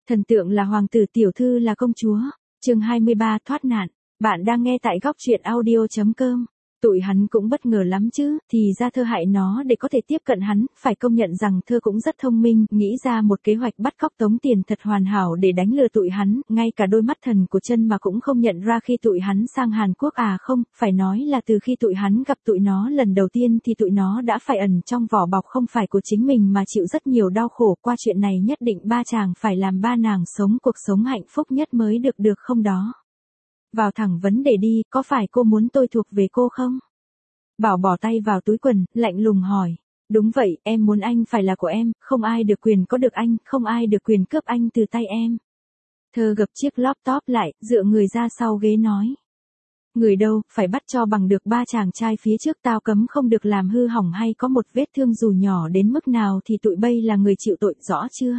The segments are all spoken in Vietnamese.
Thần tượng là hoàng tử, tiểu thư là công chúa. Chương 23 thoát nạn. Bạn đang nghe tại góc truyện audio.com. Tụi hắn cũng bất ngờ lắm chứ, thì ra Thơ hại nó để có thể tiếp cận hắn, phải công nhận rằng Thơ cũng rất thông minh, nghĩ ra một kế hoạch bắt cóc tống tiền thật hoàn hảo để đánh lừa tụi hắn, ngay cả đôi mắt thần của chân mà cũng không nhận ra khi tụi hắn sang Hàn Quốc à không, phải nói là từ khi tụi hắn gặp tụi nó lần đầu tiên thì tụi nó đã phải ẩn trong vỏ bọc không phải của chính mình mà chịu rất nhiều đau khổ, qua chuyện này nhất định ba chàng phải làm ba nàng sống cuộc sống hạnh phúc nhất mới được không đó. Vào thẳng vấn đề đi, có phải cô muốn tôi thuộc về cô không? Bảo bỏ tay vào túi quần, lạnh lùng hỏi. Đúng vậy, em muốn anh phải là của em, không ai được quyền có được anh, không ai được quyền cướp anh từ tay em. Thơ gập chiếc laptop lại, dựa người ra sau ghế nói. Người đâu, phải bắt cho bằng được ba chàng trai phía trước, tao cấm không được làm hư hỏng hay có một vết thương dù nhỏ đến mức nào thì tụi bay là người chịu tội, rõ chưa?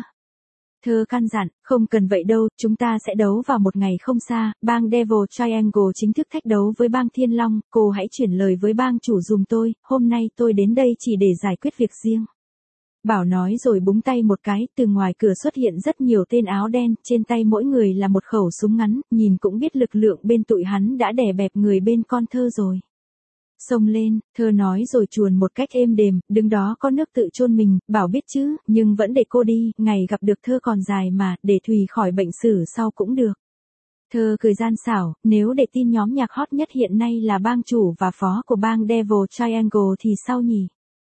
Thơ căn dặn, không cần vậy đâu, chúng ta sẽ đấu vào một ngày không xa, bang Devil Triangle chính thức thách đấu với bang Thiên Long, cô hãy chuyển lời với bang chủ dùm tôi, hôm nay tôi đến đây chỉ để giải quyết việc riêng. Bảo nói rồi búng tay một cái, từ ngoài cửa xuất hiện rất nhiều tên áo đen, trên tay mỗi người là một khẩu súng ngắn, nhìn cũng biết lực lượng bên tụi hắn đã đè bẹp người bên con Thơ rồi. Xông lên, Thơ nói rồi chuồn một cách êm đềm, đứng đó có nước tự chôn mình, Bảo biết chứ, nhưng vẫn để cô đi, ngày gặp được Thơ còn dài mà, để Thùy khỏi bệnh sử sau cũng được. Thơ cười gian xảo, nếu để tin nhóm nhạc hot nhất hiện nay là bang chủ và phó của bang Devil Triangle thì sao nhỉ?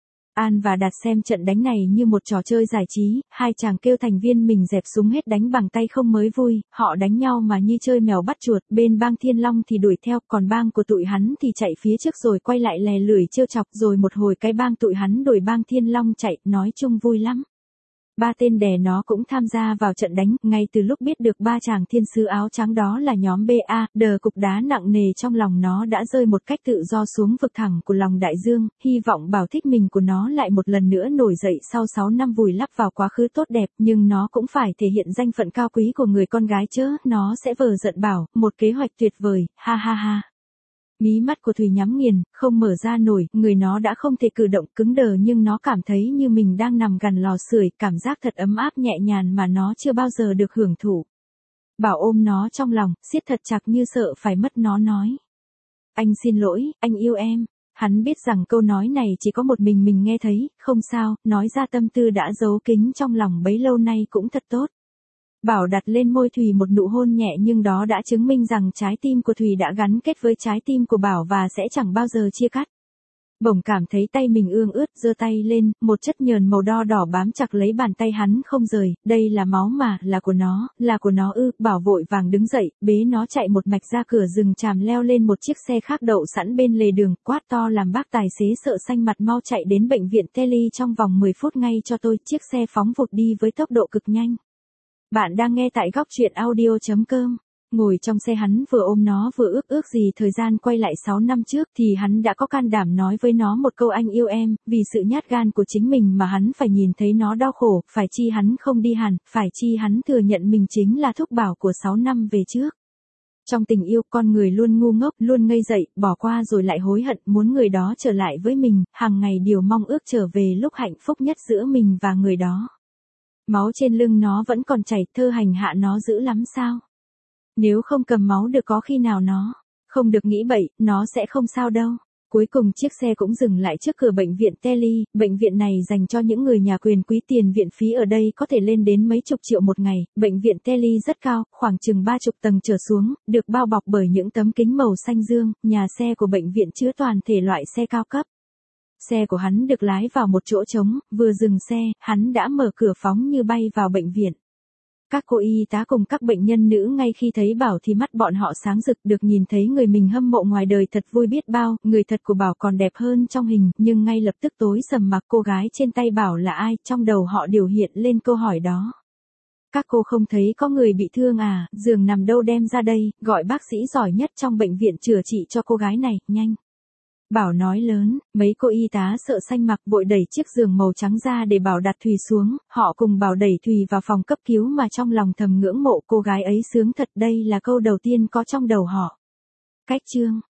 An và Đạt xem trận đánh này như một trò chơi giải trí, hai chàng kêu thành viên mình dẹp súng hết đánh bằng tay không mới vui, họ đánh nhau mà như chơi mèo bắt chuột, bên bang Thiên Long thì đuổi theo, còn bang của tụi hắn thì chạy phía trước rồi quay lại lè lưỡi trêu chọc, rồi một hồi cái bang tụi hắn đuổi bang Thiên Long chạy, nói chung vui lắm. Ba tên đè nó cũng tham gia vào trận đánh, ngay từ lúc biết được ba chàng thiên sứ áo trắng đó là nhóm BA, đờ cục đá nặng nề trong lòng nó đã rơi một cách tự do xuống vực thẳm của lòng đại dương, hy vọng Bảo thích mình của nó lại một lần nữa nổi dậy sau 6 năm vùi lấp vào quá khứ tốt đẹp, nhưng nó cũng phải thể hiện danh phận cao quý của người con gái chứ, nó sẽ vờ giận Bảo, một kế hoạch tuyệt vời, ha ha ha. Mí mắt của Thùy nhắm nghiền, không mở ra nổi, người nó đã không thể cử động, cứng đờ, nhưng nó cảm thấy như mình đang nằm gần lò sưởi, cảm giác thật ấm áp nhẹ nhàng mà nó chưa bao giờ được hưởng thụ. Bảo ôm nó trong lòng, siết thật chặt như sợ phải mất nó nói. Anh xin lỗi, anh yêu em. Hắn biết rằng câu nói này chỉ có một mình nghe thấy, không sao, nói ra tâm tư đã giấu kín trong lòng bấy lâu nay cũng thật tốt. Bảo đặt lên môi Thùy một nụ hôn nhẹ, nhưng đó đã chứng minh rằng trái tim của Thùy đã gắn kết với trái tim của Bảo và sẽ chẳng bao giờ chia cắt. Bỗng cảm thấy tay mình ương ướt, giơ tay lên, một chất nhờn màu đỏ đỏ bám chặt lấy bàn tay hắn không rời, đây là máu mà, là của nó ư, Bảo vội vàng đứng dậy, bế nó chạy một mạch ra cửa rừng tràm, leo lên một chiếc xe khác đậu sẵn bên lề đường, quát to làm bác tài xế sợ xanh mặt, mau chạy đến bệnh viện Teli trong vòng 10 phút ngay cho tôi, chiếc xe phóng vụt đi với tốc độ cực nhanh. Bạn đang nghe tại góc truyện audio.com. Ngồi trong xe hắn vừa ôm nó vừa ước gì thời gian quay lại 6 năm trước thì hắn đã có can đảm nói với nó một câu anh yêu em, vì sự nhát gan của chính mình mà hắn phải nhìn thấy nó đau khổ, phải chi hắn không đi Hàn, phải chi hắn thừa nhận mình chính là thúc Bảo của 6 năm về trước. Trong tình yêu con người luôn ngu ngốc, luôn ngây dậy, bỏ qua rồi lại hối hận, muốn người đó trở lại với mình, hàng ngày điều mong ước trở về lúc hạnh phúc nhất giữa mình và người đó. Máu trên lưng nó vẫn còn chảy, Thơ hành hạ nó dữ lắm sao? Nếu không cầm máu được có khi nào nó không được nghĩ bậy, nó sẽ không sao đâu. Cuối cùng chiếc xe cũng dừng lại trước cửa bệnh viện Teli, bệnh viện này dành cho những người nhà quyền quý, tiền viện phí ở đây có thể lên đến mấy chục triệu một ngày. Bệnh viện Teli rất cao, khoảng chừng 30 tầng trở xuống, được bao bọc bởi những tấm kính màu xanh dương, nhà xe của bệnh viện chứa toàn thể loại xe cao cấp. Xe của hắn được lái vào một chỗ trống, vừa dừng xe, hắn đã mở cửa phóng như bay vào bệnh viện. Các cô y tá cùng các bệnh nhân nữ ngay khi thấy Bảo thì mắt bọn họ sáng rực, được nhìn thấy người mình hâm mộ ngoài đời thật vui biết bao, người thật của Bảo còn đẹp hơn trong hình, nhưng ngay lập tức tối sầm mặc, cô gái trên tay Bảo là ai, trong đầu họ đều hiện lên câu hỏi đó. Các cô không thấy có người bị thương à, giường nằm đâu đem ra đây, gọi bác sĩ giỏi nhất trong bệnh viện chữa trị cho cô gái này, nhanh. Bảo nói lớn, mấy cô y tá sợ xanh mặt vội đẩy chiếc giường màu trắng ra để Bảo đặt Thùy xuống, họ cùng Bảo đẩy Thùy vào phòng cấp cứu mà trong lòng thầm ngưỡng mộ cô gái ấy sướng thật, đây là câu đầu tiên có trong đầu họ. Cách chương